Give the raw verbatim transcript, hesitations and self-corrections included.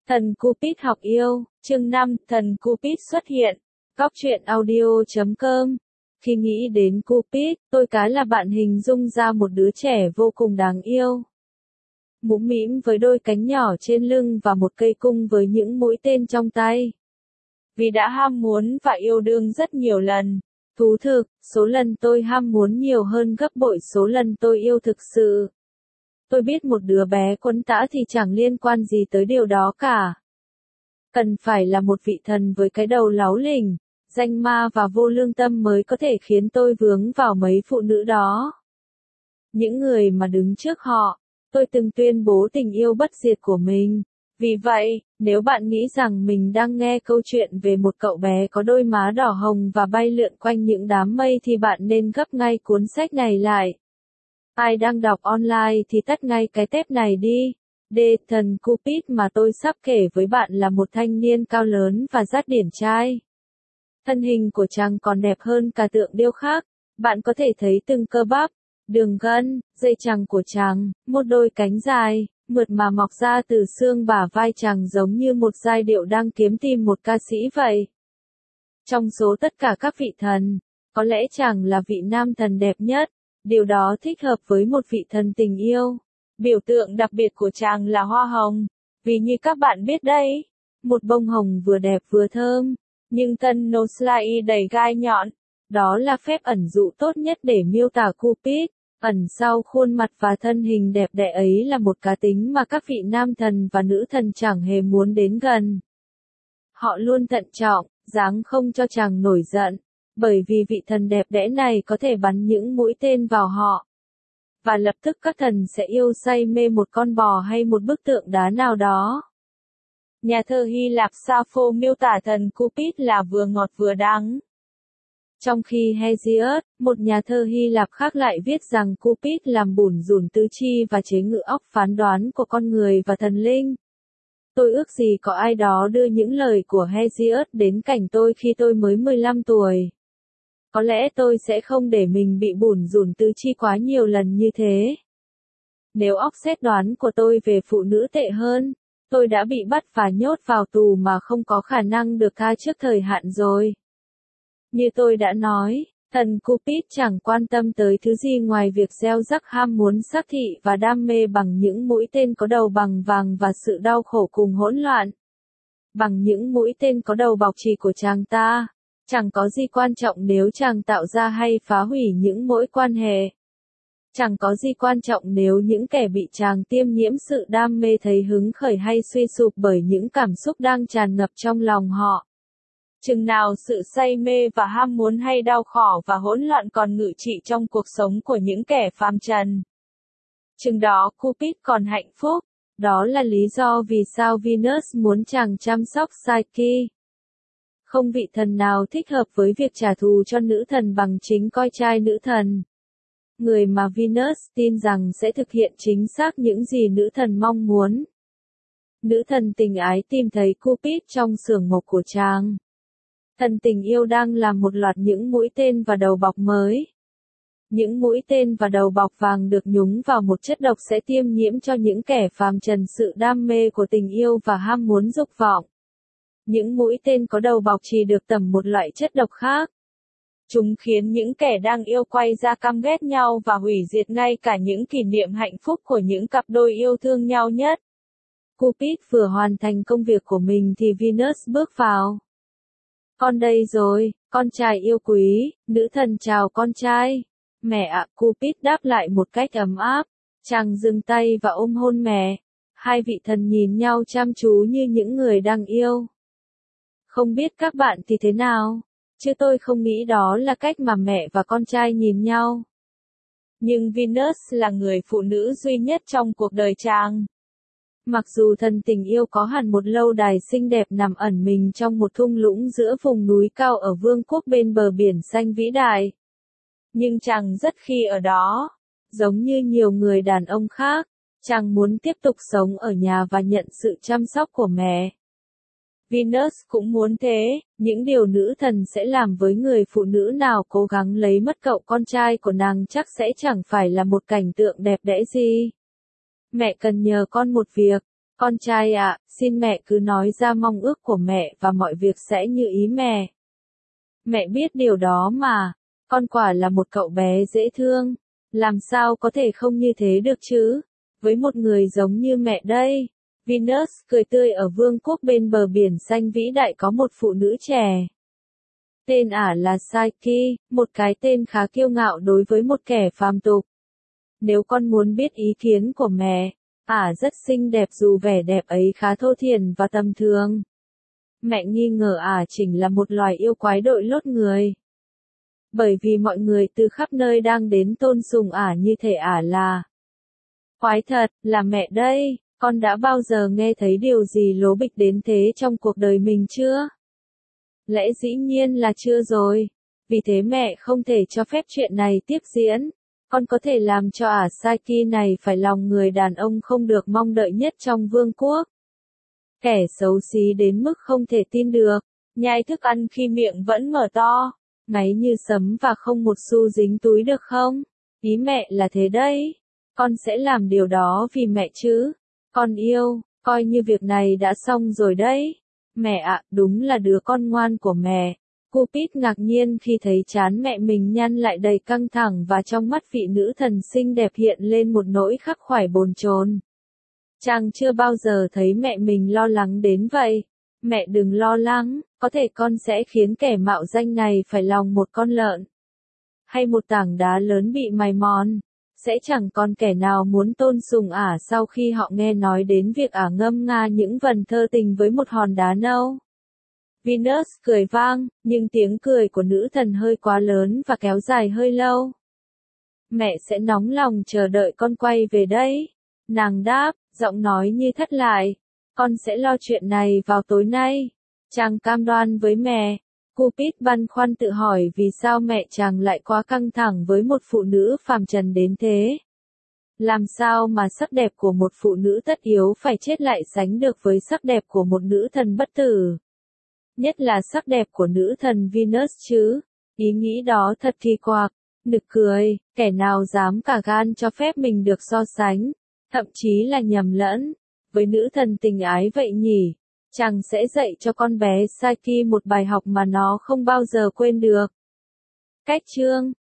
Thần Cupid học yêu, chương năm, thần Cupid xuất hiện. Góc truyện audio chấm com. Khi nghĩ đến Cupid, tôi cá là bạn hình dung ra một đứa trẻ vô cùng đáng yêu. Mũm mĩm với đôi cánh nhỏ trên lưng và một cây cung với những mũi tên trong tay. Vì đã ham muốn và yêu đương rất nhiều lần. Thú thực, số lần tôi ham muốn nhiều hơn gấp bội số lần tôi yêu thực sự. Tôi biết một đứa bé quấn tã thì chẳng liên quan gì tới điều đó cả. Cần phải là một vị thần với cái đầu láu lỉnh, danh ma và vô lương tâm mới có thể khiến tôi vướng vào mấy phụ nữ đó. Những người mà đứng trước họ, tôi từng tuyên bố tình yêu bất diệt của mình. Vì vậy, nếu bạn nghĩ rằng mình đang nghe câu chuyện về một cậu bé có đôi má đỏ hồng và bay lượn quanh những đám mây thì bạn nên gấp ngay cuốn sách này lại. Ai đang đọc online thì tắt ngay cái tép này đi. D. Thần Cupid mà tôi sắp kể với bạn là một thanh niên cao lớn và dát điển trai. Thân hình của chàng còn đẹp hơn cả tượng điêu khắc. Bạn có thể thấy từng cơ bắp, đường gân, dây chằng của chàng, một đôi cánh dài, mượt mà mọc ra từ xương bả vai chàng giống như một giai điệu đang kiếm tìm một ca sĩ vậy. Trong số tất cả các vị thần, có lẽ chàng là vị nam thần đẹp nhất. Điều đó thích hợp với một vị thần tình yêu. Biểu tượng đặc biệt của chàng là hoa hồng. Vì như các bạn biết đấy, một bông hồng vừa đẹp vừa thơm, nhưng thân Noslai đầy gai nhọn. Đó là phép ẩn dụ tốt nhất để miêu tả Cupid. Ẩn sau khuôn mặt và thân hình đẹp đẽ ấy là một cá tính mà các vị nam thần và nữ thần chẳng hề muốn đến gần. Họ luôn thận trọng, dáng không cho chàng nổi giận. Bởi vì vị thần đẹp đẽ này có thể bắn những mũi tên vào họ. Và lập tức các thần sẽ yêu say mê một con bò hay một bức tượng đá nào đó. Nhà thơ Hy Lạp Sappho miêu tả thần Cupid là vừa ngọt vừa đắng. Trong khi Hesiod, một nhà thơ Hy Lạp khác lại viết rằng Cupid làm bủn rủn tứ chi và chế ngự óc phán đoán của con người và thần linh. Tôi ước gì có ai đó đưa những lời của Hesiod đến cảnh tôi khi tôi mới mười lăm tuổi. Có lẽ tôi sẽ không để mình bị bủn rủn tứ chi quá nhiều lần như thế. Nếu óc xét đoán của tôi về phụ nữ tệ hơn, tôi đã bị bắt và nhốt vào tù mà không có khả năng được tha trước thời hạn rồi. Như tôi đã nói, thần Cupid chẳng quan tâm tới thứ gì ngoài việc gieo rắc ham muốn sắc thị và đam mê bằng những mũi tên có đầu bằng vàng và sự đau khổ cùng hỗn loạn. Bằng những mũi tên có đầu bọc chỉ của chàng ta. Chẳng có gì quan trọng nếu chàng tạo ra hay phá hủy những mối quan hệ. Chẳng có gì quan trọng nếu những kẻ bị chàng tiêm nhiễm sự đam mê thấy hứng khởi hay suy sụp bởi những cảm xúc đang tràn ngập trong lòng họ. Chừng nào sự say mê và ham muốn hay đau khổ và hỗn loạn còn ngự trị trong cuộc sống của những kẻ phàm trần. Chừng đó Cupid còn hạnh phúc. Đó là lý do vì sao Venus muốn chàng chăm sóc Psyche. Không vị thần nào thích hợp với việc trả thù cho nữ thần bằng chính coi trai nữ thần. Người mà Venus tin rằng sẽ thực hiện chính xác những gì nữ thần mong muốn. Nữ thần tình ái tìm thấy Cupid trong xưởng mộc của chàng. Thần tình yêu đang làm một loạt những mũi tên và đầu bọc mới. Những mũi tên và đầu bọc vàng được nhúng vào một chất độc sẽ tiêm nhiễm cho những kẻ phàm trần sự đam mê của tình yêu và ham muốn dục vọng. Những mũi tên có đầu bọc chỉ được tẩm một loại chất độc khác. Chúng khiến những kẻ đang yêu quay ra căm ghét nhau và hủy diệt ngay cả những kỷ niệm hạnh phúc của những cặp đôi yêu thương nhau nhất. Cupid vừa hoàn thành công việc của mình thì Venus bước vào. Con đây rồi, con trai yêu quý, nữ thần chào con trai. Mẹ ạ, Cupid đáp lại một cách ấm áp. Chàng dừng tay và ôm hôn mẹ. Hai vị thần nhìn nhau chăm chú như những người đang yêu. Không biết các bạn thì thế nào, chứ tôi không nghĩ đó là cách mà mẹ và con trai nhìn nhau. Nhưng Venus là người phụ nữ duy nhất trong cuộc đời chàng. Mặc dù thần tình yêu có hẳn một lâu đài xinh đẹp nằm ẩn mình trong một thung lũng giữa vùng núi cao ở vương quốc bên bờ biển xanh vĩ đại. Nhưng chàng rất khi ở đó. Giống như nhiều người đàn ông khác, chàng muốn tiếp tục sống ở nhà và nhận sự chăm sóc của mẹ. Venus cũng muốn thế, những điều nữ thần sẽ làm với người phụ nữ nào cố gắng lấy mất cậu con trai của nàng chắc sẽ chẳng phải là một cảnh tượng đẹp đẽ gì. Mẹ cần nhờ con một việc, Con trai ạ, xin mẹ cứ nói ra mong ước của mẹ và mọi việc sẽ như ý mẹ. Mẹ biết điều đó mà. Con quả là một cậu bé dễ thương. Làm sao có thể không như thế được chứ? Với một người giống như mẹ đây. Venus cười tươi ở vương quốc bên bờ biển xanh vĩ đại có một phụ nữ trẻ. Tên ả là Psyche, một cái tên khá kiêu ngạo đối với một kẻ phàm tục. Nếu con muốn biết ý kiến của mẹ, ả rất xinh đẹp dù vẻ đẹp ấy khá thô thiển và tầm thường. Mẹ nghi ngờ ả chính là một loài yêu quái đội lốt người. Bởi vì mọi người từ khắp nơi đang đến tôn sùng ả như thể ả là quái thật, là mẹ đây. Con đã bao giờ nghe thấy điều gì lố bịch đến thế trong cuộc đời mình chưa? Lẽ dĩ nhiên là chưa rồi. Vì thế mẹ không thể cho phép chuyện này tiếp diễn. Con có thể làm cho ả Psyche này phải lòng người đàn ông không được mong đợi nhất trong vương quốc. Kẻ xấu xí đến mức không thể tin được. Nhai thức ăn khi miệng vẫn mở to. Ngáy như sấm và không một xu dính túi được không? Ý mẹ là thế đấy. Con sẽ làm điều đó vì mẹ chứ. Con yêu, coi như việc này đã xong rồi đấy. Mẹ ạ, đúng là đứa con ngoan của mẹ. Cupid ngạc nhiên khi thấy trán mẹ mình nhăn lại đầy căng thẳng và trong mắt vị nữ thần xinh đẹp hiện lên một nỗi khắc khoải bồn chồn. Chàng chưa bao giờ thấy mẹ mình lo lắng đến vậy. Mẹ đừng lo lắng, có thể con sẽ khiến kẻ mạo danh này phải lòng một con lợn. Hay một tảng đá lớn bị mài mòn. Sẽ chẳng còn kẻ nào muốn tôn sùng ả sau khi họ nghe nói đến việc ả ngâm nga những vần thơ tình với một hòn đá nâu. Venus cười vang, nhưng tiếng cười của nữ thần hơi quá lớn và kéo dài hơi lâu. Mẹ sẽ nóng lòng chờ đợi con quay về đấy. Nàng đáp, giọng nói như thất lại. Con sẽ lo chuyện này vào tối nay. Chàng cam đoan với mẹ. Cupid băn khoăn tự hỏi vì sao mẹ chàng lại quá căng thẳng với một phụ nữ phàm trần đến thế. Làm sao mà sắc đẹp của một phụ nữ tất yếu phải chết lại sánh được với sắc đẹp của một nữ thần bất tử. Nhất là sắc đẹp của nữ thần Venus chứ. Ý nghĩ đó thật kỳ quặc, nực cười, kẻ nào dám cả gan cho phép mình được so sánh, thậm chí là nhầm lẫn, với nữ thần tình ái vậy nhỉ. Chàng sẽ dạy cho con bé Psyche một bài học mà nó không bao giờ quên được. Cách chương